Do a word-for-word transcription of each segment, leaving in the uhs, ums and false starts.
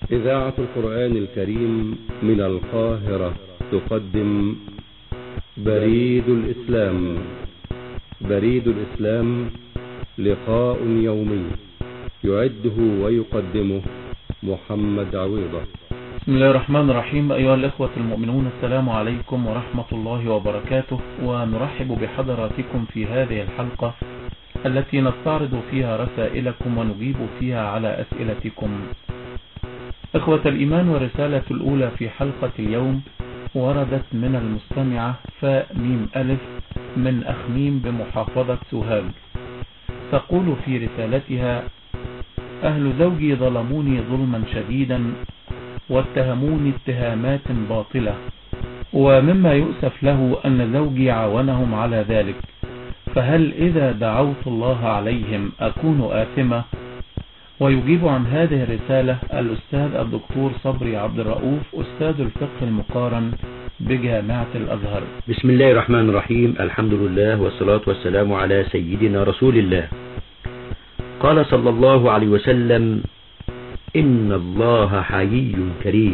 إذاعة القرآن الكريم من القاهرة تقدم بريد الإسلام. بريد الإسلام لقاء يومي يعده ويقدمه محمد عويضة. بسم الله الرحمن الرحيم. أيها الإخوة المؤمنون، السلام عليكم ورحمة الله وبركاته، ونرحب بحضراتكم في هذه الحلقة التي نستعرض فيها رسائلكم ونجيب فيها على أسئلتكم. إخوة الإيمان، ورسالة الأولى في حلقة اليوم وردت من المستمعة فاء ميم ألف من أخميم بمحافظة سوهاج. تقول في رسالتها: أهل زوجي ظلموني ظلما شديدا واتهموني اتهامات باطلة، ومما يؤسف له أن زوجي عاونهم على ذلك، فهل إذا دعوت الله عليهم أكون آثمة؟ ويجيب عن هذه الرسالة الأستاذ الدكتور صبري عبد الرؤوف، أستاذ الفقه المقارن بجامعة الأزهر. بسم الله الرحمن الرحيم. الحمد لله والصلاة والسلام على سيدنا رسول الله. قال صلى الله عليه وسلم: إن الله حيي كريم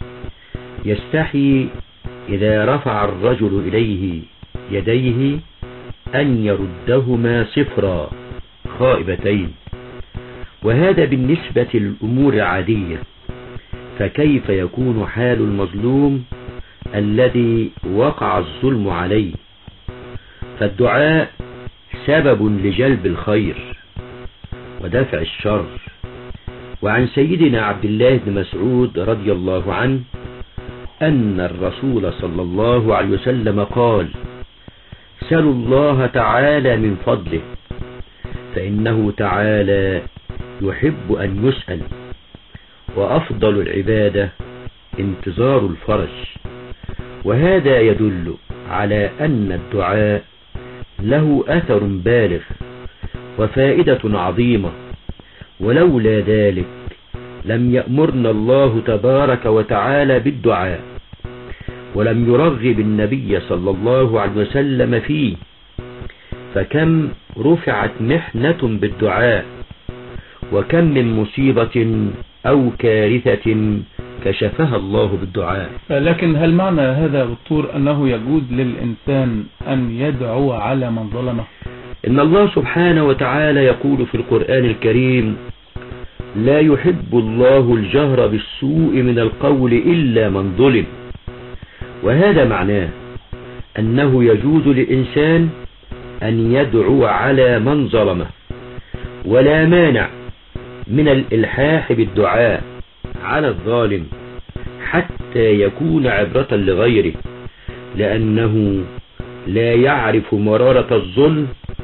يستحي إذا رفع الرجل إليه يديه أن يردهما صفرا خائبتين، وهذا بالنسبة للأمور العادية، فكيف يكون حال المظلوم الذي وقع الظلم عليه؟ فالدعاء سبب لجلب الخير ودفع الشر. وعن سيدنا عبد الله بن مسعود رضي الله عنه أن الرسول صلى الله عليه وسلم قال: سلوا الله تعالى من فضله، فإنه تعالى يحب أن يسأل، وأفضل العبادة انتظار الفرج. وهذا يدل على أن الدعاء له أثر بالغ وفائدة عظيمة، ولولا ذلك لم يأمرنا الله تبارك وتعالى بالدعاء، ولم يرغب النبي صلى الله عليه وسلم فيه. فكم رفعت محنة بالدعاء، وكم من مصيبة أو كارثة كشفها الله بالدعاء. لكن هل معنى هذا دكتور أنه يجوز للإنسان أن يدعو على من ظلمه؟ إن الله سبحانه وتعالى يقول في القرآن الكريم: لا يحب الله الجهر بالسوء من القول إلا من ظلم. وهذا معناه أنه يجوز للإنسان أن يدعو على من ظلمه، ولا مانع من الإلحاح بالدعاء على الظالم حتى يكون عبرة لغيره، لأنه لا يعرف مرارة الظلم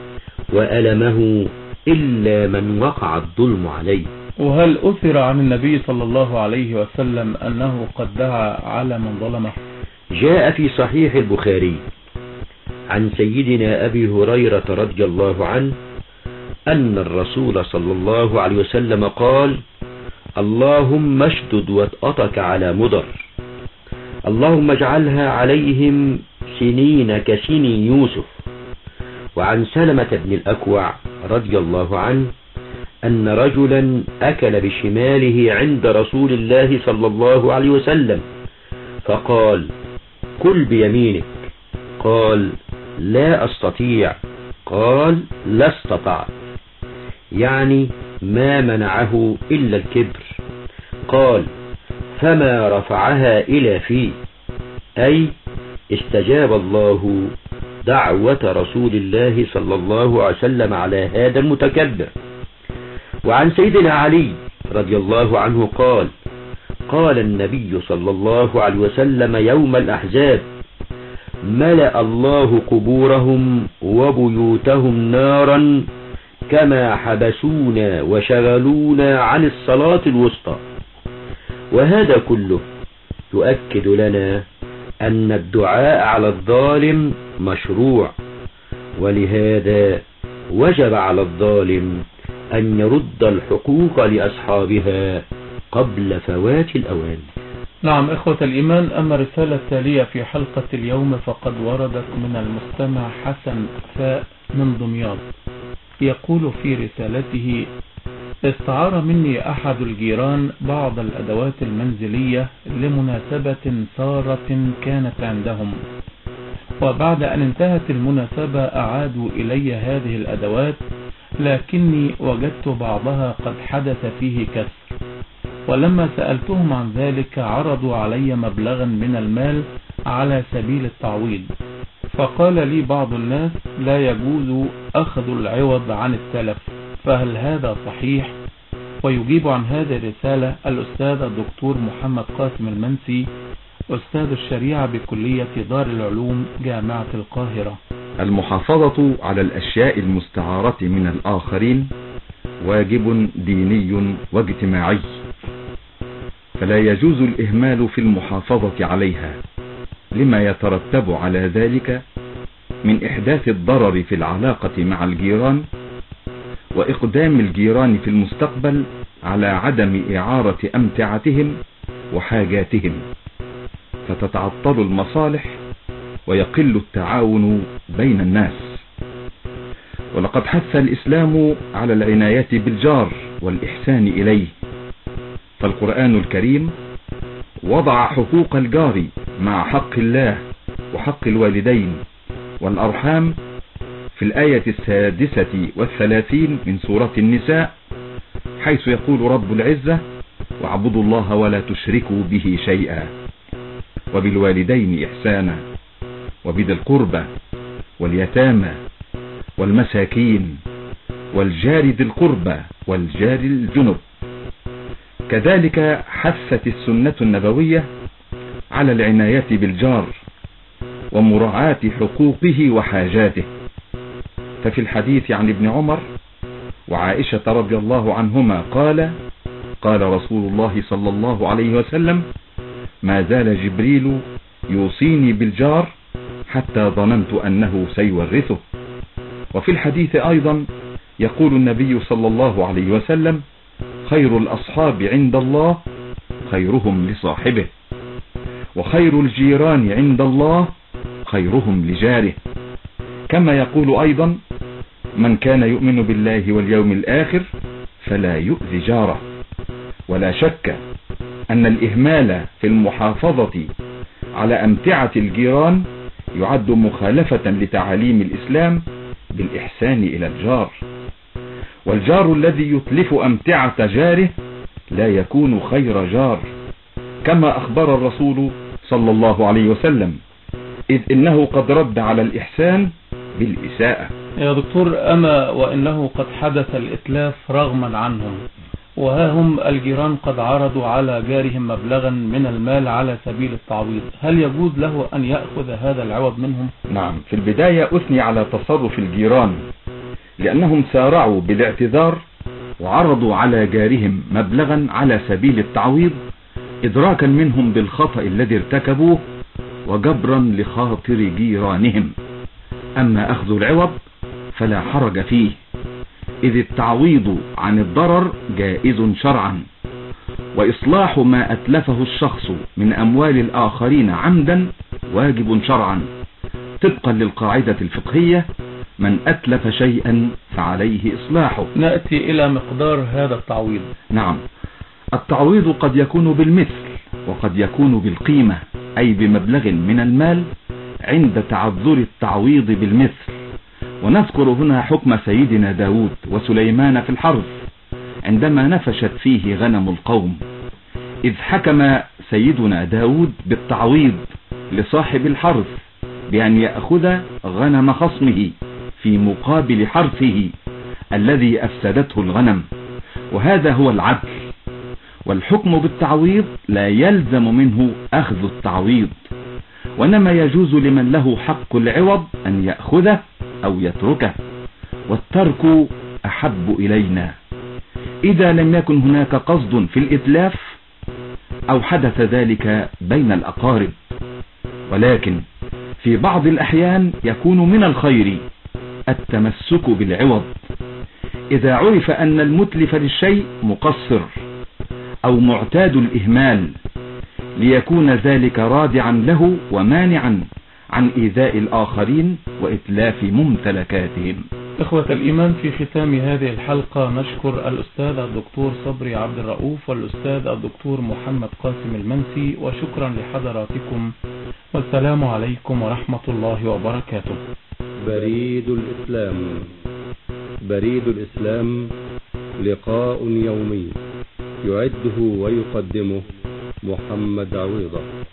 وألمه إلا من وقع الظلم عليه. وهل أثر عن النبي صلى الله عليه وسلم أنه قد دعا على من ظلمه؟ جاء في صحيح البخاري عن سيدنا أبي هريرة رضي الله عنه أن الرسول صلى الله عليه وسلم قال: اللهم اشدد وطأتك على مضر، اللهم اجعلها عليهم سنين كسني يوسف. وعن سلمة بن الأكوع رضي الله عنه أن رجلا أكل بشماله عند رسول الله صلى الله عليه وسلم، فقال: كل بيمينك. قال: لا أستطيع. قال: لا استطعت، يعني ما منعه إلا الكبر. قال: فما رفعها إلى فيه، أي استجاب الله دعوة رسول الله صلى الله عليه وسلم على هذا المتكبر. وعن سيدنا علي رضي الله عنه قال: قال النبي صلى الله عليه وسلم يوم الأحزاب: ملأ الله قبورهم وبيوتهم نارا كما حبسونا وشغلونا عن الصلاة الوسطى. وهذا كله يؤكد لنا أن الدعاء على الظالم مشروع، ولهذا وجب على الظالم أن يرد الحقوق لأصحابها قبل فوات الأوان. نعم إخوة الإيمان، أما الرسالة التالية في حلقة اليوم فقد وردت من المستمع حسن فاء من دمياط. يقول في رسالته: استعار مني أحد الجيران بعض الأدوات المنزلية لمناسبة سارة كانت عندهم، وبعد أن انتهت المناسبة أعادوا إلي هذه الأدوات، لكني وجدت بعضها قد حدث فيه كسر، ولما سألتهم عن ذلك عرضوا علي مبلغا من المال على سبيل التعويض، فقال لي بعض الناس لا يجوز أخذ العوض عن التلف، فهل هذا صحيح؟ ويجيب عن هذه الرسالة الأستاذ الدكتور محمد قاسم المنسي، أستاذ الشريعة بكلية دار العلوم جامعة القاهرة. المحافظة على الأشياء المستعارة من الآخرين واجب ديني واجتماعي، فلا يجوز الإهمال في المحافظة عليها لما يترتب على ذلك من إحداث الضرر في العلاقة مع الجيران، وإقدام الجيران في المستقبل على عدم إعارة أمتعتهم وحاجاتهم، فتتعطل المصالح ويقل التعاون بين الناس. ولقد حث الإسلام على العناية بالجار والإحسان إليه، فالقرآن الكريم وضع حقوق الجار مع حق الله وحق الوالدين والأرحام في الآية السادسة والثلاثين من سورة النساء، حيث يقول رب العزة: واعبدوا الله ولا تشركوا به شيئا وبالوالدين إحسانا وبذي القربى واليتامى والمساكين والجار ذي القربى والجار الجنب. كذلك حثت السنة النبوية على العناية بالجار ومراعاة حقوقه وحاجاته، ففي الحديث عن ابن عمر وعائشة رضي الله عنهما قال: قال رسول الله صلى الله عليه وسلم: ما زال جبريل يوصيني بالجار حتى ظننت أنه سيورثه. وفي الحديث أيضا يقول النبي صلى الله عليه وسلم: خير الأصحاب عند الله خيرهم لصاحبه، وخير الجيران عند الله خيرهم لجاره. كما يقول أيضا: من كان يؤمن بالله واليوم الآخر فلا يؤذي جاره. ولا شك أن الإهمال في المحافظة على أمتعة الجيران يعد مخالفة لتعاليم الإسلام بالإحسان إلى الجار، والجار الذي يتلف أمتعة جاره لا يكون خير جار، كما أخبر الرسول صلى الله عليه وسلم: إذ إنه قد رد على الإحسان بالإساءة. يا دكتور، أما وإنه قد حدث الإتلاف رغما عنهم، وها هم الجيران قد عرضوا على جارهم مبلغا من المال على سبيل التعويض، هل يجوز له أن يأخذ هذا العوض منهم؟ نعم، في البداية أثني على تصرف الجيران، لأنهم سارعوا بالاعتذار وعرضوا على جارهم مبلغا على سبيل التعويض، إدراكا منهم بالخطأ الذي ارتكبوه وجبرا لخاطر جيرانهم. أما أخذ العوض فلا حرج فيه، إذ التعويض عن الضرر جائز شرعا، وإصلاح ما أتلفه الشخص من أموال الآخرين عمدا واجب شرعا، طبقا للقاعدة الفقهية: من أتلف شيئا فعليه إصلاحه. نأتي إلى مقدار هذا التعويض. نعم، التعويض قد يكون بالمثل وقد يكون بالقيمة، أي بمبلغ من المال عند تعذر التعويض بالمثل. ونذكر هنا حكم سيدنا داود وسليمان في الحرث عندما نفشت فيه غنم القوم، إذ حكم سيدنا داود بالتعويض لصاحب الحرث بأن يأخذ غنم خصمه في مقابل حرثه الذي أفسدته الغنم، وهذا هو العدل. والحكم بالتعويض لا يلزم منه أخذ التعويض، وإنما يجوز لمن له حق العوض أن يأخذه أو يتركه، والترك أحب إلينا إذا لم يكن هناك قصد في الإتلاف أو حدث ذلك بين الأقارب. ولكن في بعض الأحيان يكون من الخير التمسك بالعوض إذا عرف أن المتلف للشيء مقصر أو معتاد الإهمال، ليكون ذلك رادعا له ومانعا عن إيذاء الآخرين وإتلاف ممتلكاتهم. إخوة الإيمان، في ختام هذه الحلقة نشكر الأستاذ الدكتور صبري عبد الرؤوف والأستاذ الدكتور محمد قاسم المنسي، وشكرا لحضراتكم، والسلام عليكم ورحمة الله وبركاته. بريد الإسلام. بريد الإسلام لقاء يومي يعده ويقدمه محمد عويضة.